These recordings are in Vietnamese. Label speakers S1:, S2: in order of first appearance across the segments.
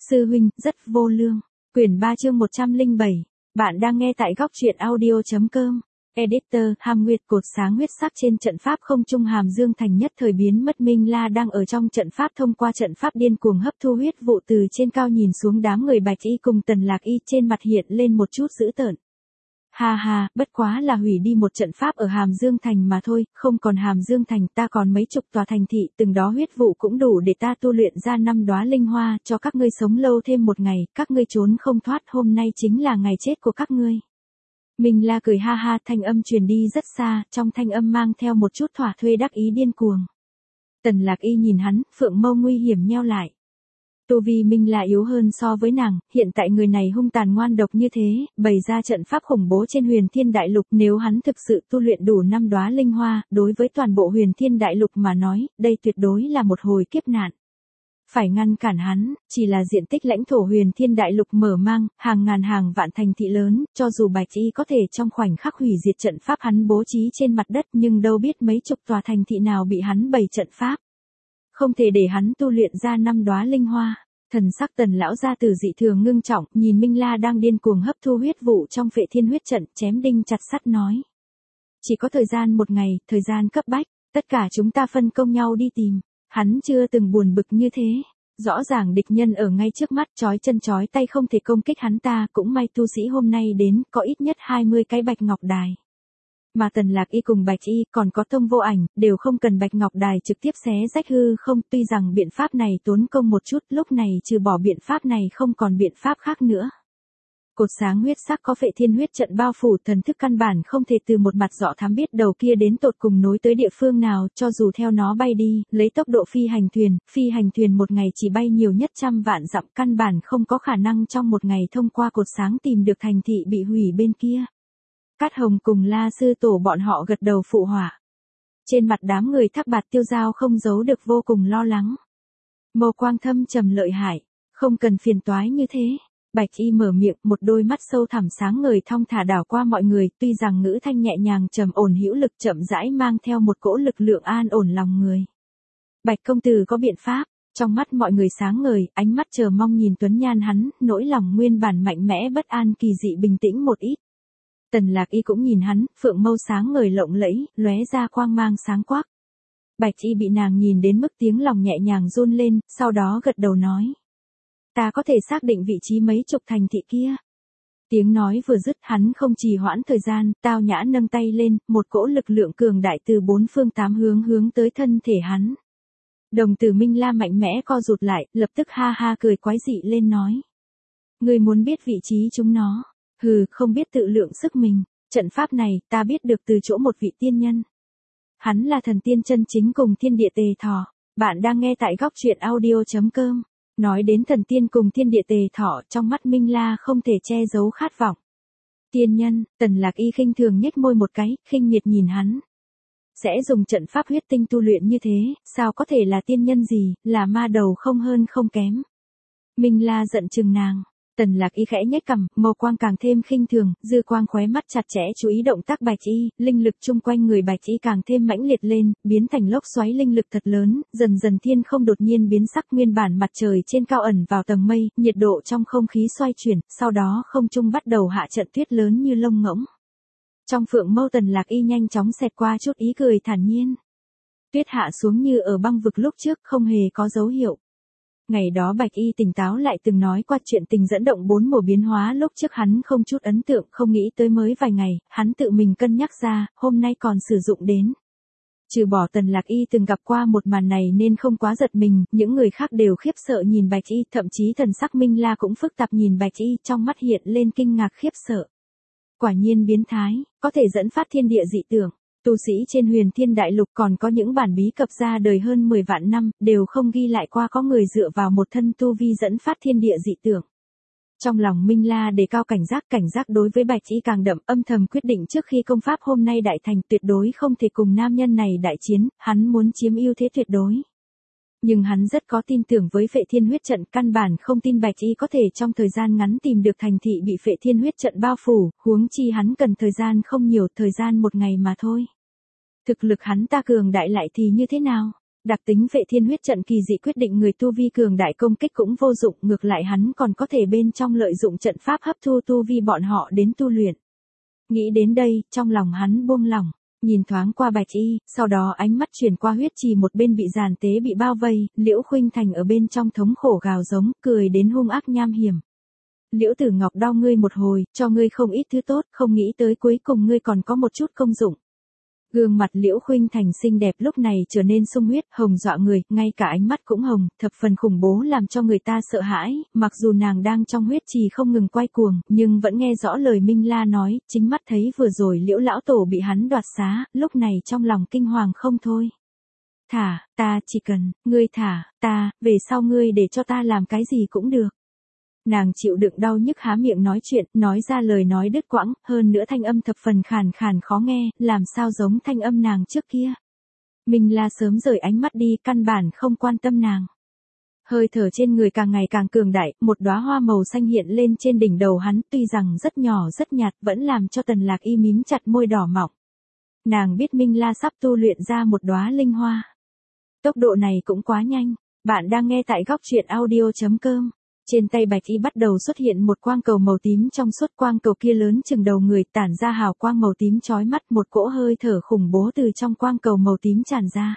S1: Sư huynh, rất vô lương. Quyển 3 chương 107. Bạn đang nghe tại góc truyện audio.com. Editor, Hàm Nguyệt cột sáng huyết sắc trên trận pháp không trung Hàm Dương Thành nhất thời biến mất. Minh La đang ở trong trận pháp thông qua trận pháp điên cuồng hấp thu huyết vụ từ trên cao nhìn xuống đám người Bạch Y cùng Tần Lạc Y, trên mặt hiện lên một chút dữ tợn. Ha ha, bất quá là hủy đi một trận pháp ở Hàm Dương Thành mà thôi, không còn Hàm Dương Thành ta còn mấy chục tòa thành thị, từng đó huyết vụ cũng đủ để ta tu luyện ra 5 đóa linh hoa, cho các ngươi sống lâu thêm một ngày, các ngươi trốn không thoát, hôm nay chính là ngày chết của các ngươi. Minh La cười ha ha, thanh âm truyền đi rất xa, trong thanh âm mang theo một chút thỏa thuê đắc ý điên cuồng. Tần Lạc Y nhìn hắn, phượng mâu nguy hiểm nheo lại. Tu vi Minh La yếu hơn so với nàng, hiện tại người này hung tàn ngoan độc như thế, bày ra trận pháp khủng bố trên Huyền Thiên Đại Lục, nếu hắn thực sự tu luyện đủ 5 đóa linh hoa, đối với toàn bộ Huyền Thiên Đại Lục mà nói, đây tuyệt đối là một hồi kiếp nạn. Phải ngăn cản hắn, chỉ là diện tích lãnh thổ Huyền Thiên Đại Lục mở mang, hàng ngàn hàng vạn thành thị lớn, cho dù Bạch Y có thể trong khoảnh khắc hủy diệt trận pháp hắn bố trí trên mặt đất, nhưng đâu biết mấy chục tòa thành thị nào bị hắn bày trận pháp. Không thể để hắn tu luyện ra 5 đóa linh hoa. Thần sắc Tần lão gia tử dị thường ngưng trọng, nhìn Minh La đang điên cuồng hấp thu huyết vụ trong Phệ Thiên huyết trận, chém đinh chặt sắt nói: "Chỉ có thời gian một ngày, thời gian cấp bách, tất cả chúng ta phân công nhau đi tìm." Hắn chưa từng buồn bực như thế, rõ ràng địch nhân ở ngay trước mắt, chói chân chói tay không thể công kích hắn ta, cũng may tu sĩ hôm nay đến, có ít nhất 20 cái Bạch Ngọc Đài. Mà Tần Lạc Y cùng Bạch Y, còn có Tông Vô Ảnh, đều không cần Bạch Ngọc Đài trực tiếp xé rách hư không, tuy rằng biện pháp này tốn công một chút, lúc này trừ bỏ biện pháp này không còn biện pháp khác nữa. Cột sáng huyết sắc có Phệ Thiên huyết trận bao phủ, thần thức căn bản không thể từ một mặt dọ thám biết đầu kia đến tột cùng nối tới địa phương nào, cho dù theo nó bay đi, lấy tốc độ phi hành thuyền một ngày chỉ bay nhiều nhất 100 vạn dặm, căn bản không có khả năng trong một ngày thông qua cột sáng tìm được thành thị bị hủy bên kia. Cát Hồng cùng La sư tổ bọn họ gật đầu phụ họa. Trên mặt đám người Thác Bạt Tiêu Giao không giấu được vô cùng lo lắng. Mâu quang thâm trầm lợi hại, không cần phiền toái như thế. Bạch Y mở miệng, một đôi mắt sâu thẳm sáng ngời thong thả đảo qua mọi người, tuy rằng ngữ thanh nhẹ nhàng trầm ổn hữu lực, chậm rãi mang theo một cỗ lực lượng an ổn lòng người. Bạch công tử có biện pháp. Trong mắt mọi người sáng ngời, ánh mắt chờ mong nhìn Tuấn Nhan hắn, nỗi lòng nguyên bản mạnh mẽ bất an kỳ dị bình tĩnh một ít. Tần Lạc Y cũng nhìn hắn, phượng mâu sáng ngời lộng lẫy, lóe ra quang mang sáng quắc. Bạch Y bị nàng nhìn đến mức tiếng lòng nhẹ nhàng run lên, sau đó gật đầu nói: "Ta có thể xác định vị trí mấy chục thành thị kia." Tiếng nói vừa dứt, hắn không trì hoãn thời gian, tao nhã nâng tay lên, một cỗ lực lượng cường đại từ 4 phương 8 hướng tới thân thể hắn. Đồng tử Minh La mạnh mẽ co rụt lại, lập tức ha ha cười quái dị lên nói: "Ngươi muốn biết vị trí chúng nó? Hừ, không biết tự lượng sức mình, trận pháp này, ta biết được từ chỗ một vị tiên nhân. Hắn là thần tiên chân chính cùng thiên địa tề thọ." Bạn đang nghe tại góc truyện audio.com. Nói đến thần tiên cùng thiên địa tề thọ, trong mắt Minh La không thể che giấu khát vọng. Tiên nhân, Tần Lạc Y khinh thường nhếch môi một cái, khinh miệt nhìn hắn. Sẽ dùng trận pháp huyết tinh tu luyện như thế, sao có thể là tiên nhân gì, là ma đầu không hơn không kém. Minh La giận chừng nàng. Tần Lạc Y khẽ nhếch cằm, màu quang càng thêm khinh thường, dư quang khóe mắt chặt chẽ chú ý động tác Bạch Y, linh lực chung quanh người Bạch Y càng thêm mãnh liệt lên, biến thành lốc xoáy linh lực thật lớn, dần dần thiên không đột nhiên biến sắc, nguyên bản mặt trời trên cao ẩn vào tầng mây, nhiệt độ trong không khí xoay chuyển, sau đó không trung bắt đầu hạ trận tuyết lớn như lông ngỗng. Trong phượng mâu Tần Lạc Y nhanh chóng xẹt qua chút ý cười thản nhiên. Tuyết hạ xuống như ở băng vực lúc trước, không hề có dấu hiệu. Ngày đó Bạch Y tỉnh táo lại từng nói qua chuyện tình dẫn động 4 mùa biến hóa lúc trước hắn không chút ấn tượng, không nghĩ tới mới vài ngày, hắn tự mình cân nhắc ra, hôm nay còn sử dụng đến. Trừ bỏ Tần Lạc Y từng gặp qua một màn này nên không quá giật mình, những người khác đều khiếp sợ nhìn Bạch Y, thậm chí thần sắc Minh La cũng phức tạp nhìn Bạch Y, trong mắt hiện lên kinh ngạc khiếp sợ. Quả nhiên biến thái, có thể dẫn phát thiên địa dị tưởng. Tu sĩ trên Huyền Thiên Đại Lục còn có những bản bí cập ra đời hơn 10 vạn năm, đều không ghi lại qua có người dựa vào một thân tu vi dẫn phát thiên địa dị tưởng. Trong lòng Minh La đề cao cảnh giác đối với Bạch Y càng đậm, âm thầm quyết định trước khi công pháp hôm nay đại thành tuyệt đối không thể cùng nam nhân này đại chiến, hắn muốn chiếm ưu thế tuyệt đối. Nhưng hắn rất có tin tưởng với Phệ Thiên huyết trận, căn bản không tin Bạch Y có thể trong thời gian ngắn tìm được thành thị bị Phệ Thiên huyết trận bao phủ, huống chi hắn cần thời gian không nhiều, thời gian một ngày mà thôi. Thực lực hắn ta cường đại lại thì như thế nào? Đặc tính Phệ Thiên huyết trận kỳ dị quyết định người tu vi cường đại công kích cũng vô dụng, ngược lại hắn còn có thể bên trong lợi dụng trận pháp hấp thu tu vi bọn họ đến tu luyện. Nghĩ đến đây, trong lòng hắn buông lỏng, nhìn thoáng qua Bạch Y, sau đó ánh mắt chuyển qua huyết trì một bên bị giàn tế bị bao vây, Liễu Khuynh Thành ở bên trong thống khổ gào giống, cười đến hung ác nham hiểm. Liễu Tử Ngọc đau ngươi một hồi, cho ngươi không ít thứ tốt, không nghĩ tới cuối cùng ngươi còn có một chút công dụng. Gương mặt Liễu Khuynh Thành xinh đẹp lúc này trở nên sung huyết, hồng dọa người, ngay cả ánh mắt cũng hồng, thập phần khủng bố làm cho người ta sợ hãi, mặc dù nàng đang trong huyết trì không ngừng quay cuồng, nhưng vẫn nghe rõ lời Minh La nói, chính mắt thấy vừa rồi Liễu lão tổ bị hắn đoạt xá, lúc này trong lòng kinh hoàng không thôi. Thả, ta chỉ cần, ngươi thả, ta, về sau ngươi để cho ta làm cái gì cũng được. Nàng chịu đựng đau nhức há miệng nói chuyện, nói ra lời nói đứt quãng, hơn nữa thanh âm thập phần khàn khàn khó nghe, làm sao giống thanh âm nàng trước kia. Minh La sớm rời ánh mắt đi, căn bản không quan tâm nàng. Hơi thở trên người càng ngày càng cường đại, một đóa hoa màu xanh hiện lên trên đỉnh đầu hắn, tuy rằng rất nhỏ rất nhạt, vẫn làm cho Tần Lạc Y mím chặt môi đỏ mọng. Nàng biết Minh La sắp tu luyện ra một đóa linh hoa. Tốc độ này cũng quá nhanh. Bạn đang nghe tại góc truyện audio.com. Trên tay Bạch Y bắt đầu xuất hiện một quang cầu màu tím trong suốt, quang cầu kia lớn chừng đầu người, tản ra hào quang màu tím chói mắt, một cỗ hơi thở khủng bố từ trong quang cầu màu tím tràn ra.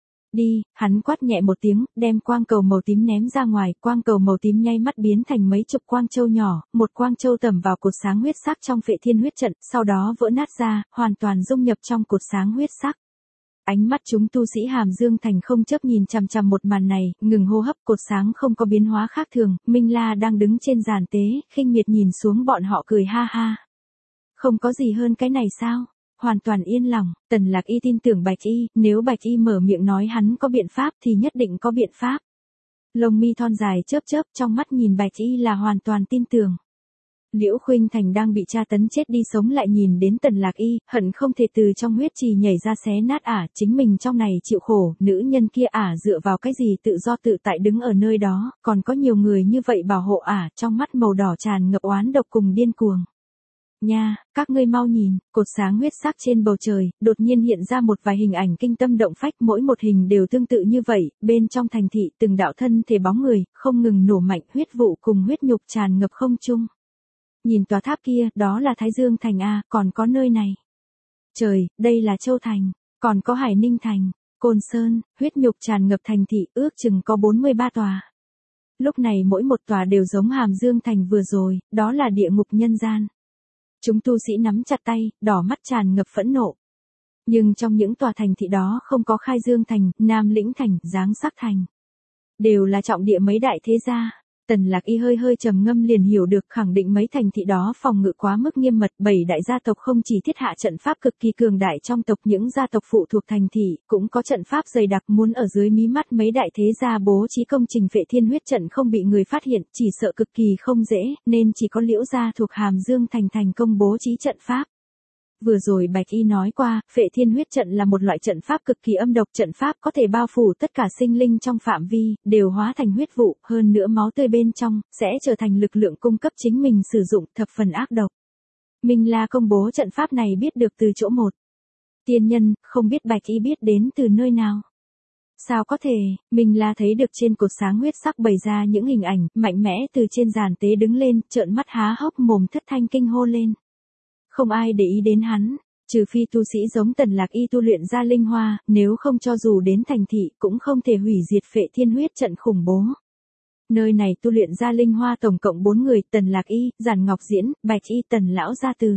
S1: Đi, hắn quát nhẹ một tiếng, đem quang cầu màu tím ném ra ngoài, quang cầu màu tím nháy mắt biến thành mấy chục quang châu nhỏ, một quang châu tẩm vào cột sáng huyết sắc trong Phệ Thiên huyết trận, sau đó vỡ nát ra, hoàn toàn dung nhập trong cột sáng huyết sắc. Ánh mắt chúng tu sĩ Hàm Dương Thành không chớp nhìn chằm chằm một màn này, ngừng hô hấp, cột sáng không có biến hóa khác thường, Minh La đang đứng trên giàn tế, khinh miệt nhìn xuống bọn họ cười ha ha. Không có gì hơn cái này sao? Hoàn toàn yên lòng, Tần Lạc Y tin tưởng Bạch Y, nếu Bạch Y mở miệng nói hắn có biện pháp thì nhất định có biện pháp. Lông mi thon dài chớp chớp, trong mắt nhìn Bạch Y là hoàn toàn tin tưởng. Liễu Khuynh Thành đang bị tra tấn chết đi sống lại nhìn đến Tần Lạc Y, hận không thể từ trong huyết trì nhảy ra xé nát chính mình trong này chịu khổ, nữ nhân kia dựa vào cái gì tự do tự tại đứng ở nơi đó, còn có nhiều người như vậy bảo hộ trong mắt màu đỏ tràn ngập oán độc cùng điên cuồng. Nha, các ngươi mau nhìn, cột sáng huyết sắc trên bầu trời, đột nhiên hiện ra một vài hình ảnh kinh tâm động phách, mỗi một hình đều tương tự như vậy, bên trong thành thị từng đạo thân thể bóng người, không ngừng nổ mạnh, huyết vụ cùng huyết nhục tràn ngập không trung. Nhìn tòa tháp kia, đó là Thái Dương Thành còn có nơi này. Trời, đây là Châu Thành, còn có Hải Ninh Thành, Côn Sơn, huyết nhục tràn ngập thành thị, ước chừng có 43 tòa. Lúc này mỗi một tòa đều giống Hàm Dương Thành vừa rồi, đó là địa ngục nhân gian. Chúng tu sĩ nắm chặt tay, đỏ mắt tràn ngập phẫn nộ. Nhưng trong những tòa thành thị đó không có Khai Dương Thành, Nam Lĩnh Thành, Giáng Sắc Thành. Đều là trọng địa mấy đại thế gia. Tần Lạc Y hơi trầm ngâm liền hiểu được, khẳng định mấy thành thị đó phòng ngự quá mức nghiêm mật, 7 đại gia tộc không chỉ thiết hạ trận pháp cực kỳ cường đại trong tộc, những gia tộc phụ thuộc thành thị cũng có trận pháp dày đặc, muốn ở dưới mí mắt mấy đại thế gia bố trí công trình Phệ Thiên huyết trận không bị người phát hiện, chỉ sợ cực kỳ không dễ, nên chỉ có Liễu gia thuộc Hàm Dương Thành thành công bố trí trận pháp. Vừa rồi Bạch Y nói qua, Phệ Thiên huyết trận là một loại trận pháp cực kỳ âm độc, trận pháp có thể bao phủ tất cả sinh linh trong phạm vi, đều hóa thành huyết vụ, hơn nữa máu tươi bên trong, sẽ trở thành lực lượng cung cấp chính mình sử dụng, thập phần ác độc. Minh La công bố trận pháp này biết được từ chỗ một tiên nhân, không biết Bạch Y biết đến từ nơi nào. Sao có thể, Minh La thấy được trên cột sáng huyết sắc bày ra những hình ảnh, mạnh mẽ từ trên giàn tế đứng lên, trợn mắt há hốc mồm thất thanh kinh hô lên. Không ai để ý đến hắn, trừ phi tu sĩ giống Tần Lạc Y tu luyện ra linh hoa, nếu không cho dù đến thành thị cũng không thể hủy diệt Phệ Thiên huyết trận khủng bố. Nơi này tu luyện ra linh hoa tổng cộng 4 người, Tần Lạc Y, Giản Ngọc Diễn, Bạch Y, Tần Lão Gia Từ.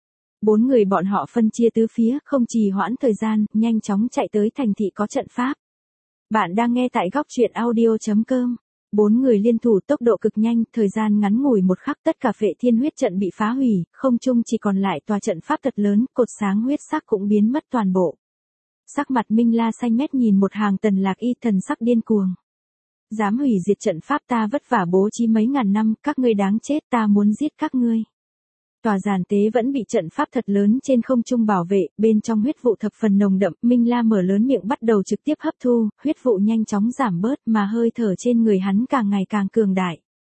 S1: 4 người bọn họ phân chia tứ phía, không trì hoãn thời gian, nhanh chóng chạy tới thành thị có trận pháp. Bạn đang nghe tại góc truyện audio.com. 4 người liên thủ tốc độ cực nhanh, thời gian ngắn ngủi một khắc tất cả Phệ Thiên huyết trận bị phá hủy, không trung chỉ còn lại tòa trận pháp thật lớn, cột sáng huyết sắc cũng biến mất toàn bộ. Sắc mặt Minh La xanh mét nhìn một hàng Tần Lạc Y, thần sắc điên cuồng. Dám hủy diệt trận pháp ta vất vả bố trí mấy ngàn năm, các ngươi đáng chết, ta muốn giết các ngươi. Tòa giàn tế vẫn bị trận pháp thật lớn trên không trung bảo vệ, bên trong huyết vụ thập phần nồng đậm, Minh La mở lớn miệng bắt đầu trực tiếp hấp thu, huyết vụ nhanh chóng giảm bớt mà hơi thở trên người hắn càng ngày càng cường đại.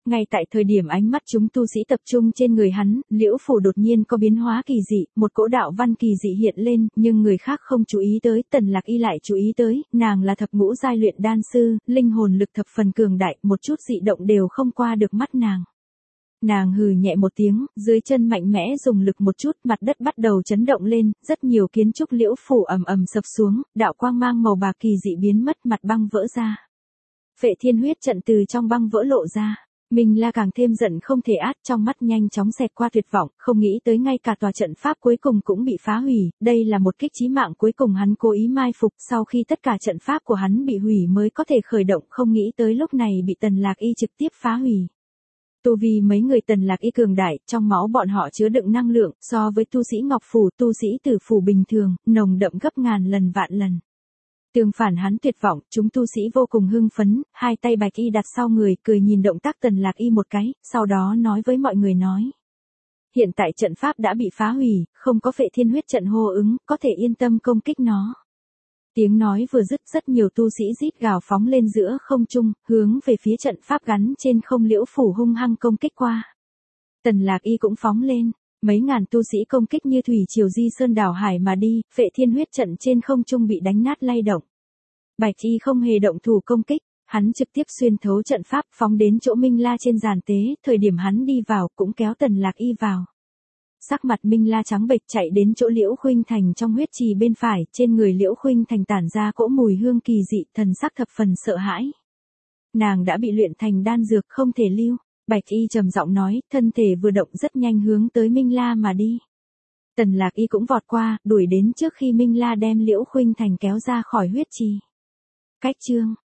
S1: Ngay tại thời điểm ánh mắt chúng tu sĩ tập trung trên người hắn, Liễu Phủ đột nhiên có biến hóa kỳ dị, một cỗ đạo văn kỳ dị hiện lên, nhưng người khác không chú ý tới, Tần Lạc Y lại chú ý tới, nàng là thập ngũ giai luyện đan sư, linh hồn lực thập phần cường đại, một chút dị động đều không qua được mắt nàng. Nàng hừ nhẹ một tiếng, dưới chân mạnh mẽ dùng lực một chút, mặt đất bắt đầu chấn động lên, rất nhiều kiến trúc Liễu Phủ ầm ầm sập xuống, đạo quang mang màu bạc kỳ dị biến mất, mặt băng vỡ ra. Phệ Thiên huyết trận từ trong băng vỡ lộ ra. Minh La càng thêm giận không thể át, trong mắt nhanh chóng xẹt qua tuyệt vọng, không nghĩ tới ngay cả tòa trận pháp cuối cùng cũng bị phá hủy, đây là một kích chí mạng cuối cùng hắn cố ý mai phục, sau khi tất cả trận pháp của hắn bị hủy mới có thể khởi động, không nghĩ tới lúc này bị Tần Lạc Y trực tiếp phá hủy. Tu vi mấy người Tần Lạc Y cường đại, trong máu bọn họ chứa đựng năng lượng, so với tu sĩ Ngọc Phủ, tu sĩ Tử Phủ bình thường, nồng đậm gấp ngàn lần vạn lần. Tương phản hắn tuyệt vọng, chúng tu sĩ vô cùng hưng phấn, hai tay Bạch Y đặt sau người, cười nhìn động tác Tần Lạc Y một cái, sau đó nói với mọi người nói. Hiện tại trận pháp đã bị phá hủy, không có Phệ Thiên huyết trận hô ứng, có thể yên tâm công kích nó. Tiếng nói vừa dứt, rất nhiều tu sĩ rít gào phóng lên giữa không trung, hướng về phía trận pháp gắn trên không Liễu Phủ hung hăng công kích qua. Tần Lạc Y cũng phóng lên. Mấy ngàn tu sĩ công kích như thủy triều di sơn đảo hải mà đi, Phệ Thiên huyết trận trên không trung bị đánh nát lay động. Bạch Y không hề động thủ công kích, hắn trực tiếp xuyên thấu trận pháp phóng đến chỗ Minh La trên giàn tế, thời điểm hắn đi vào cũng kéo Tần Lạc Y vào. Sắc mặt Minh La trắng bệch chạy đến chỗ Liễu Khuynh Thành trong huyết trì bên phải, trên người Liễu Khuynh Thành tản ra cỗ mùi hương kỳ dị, thần sắc thập phần sợ hãi. Nàng đã bị luyện thành đan dược không thể lưu. Bạch Y trầm giọng nói, thân thể vừa động rất nhanh hướng tới Minh La mà đi. Tần Lạc Y cũng vọt qua, đuổi đến trước khi Minh La đem Liễu Khuynh Thành kéo ra khỏi huyết trì. Cách chương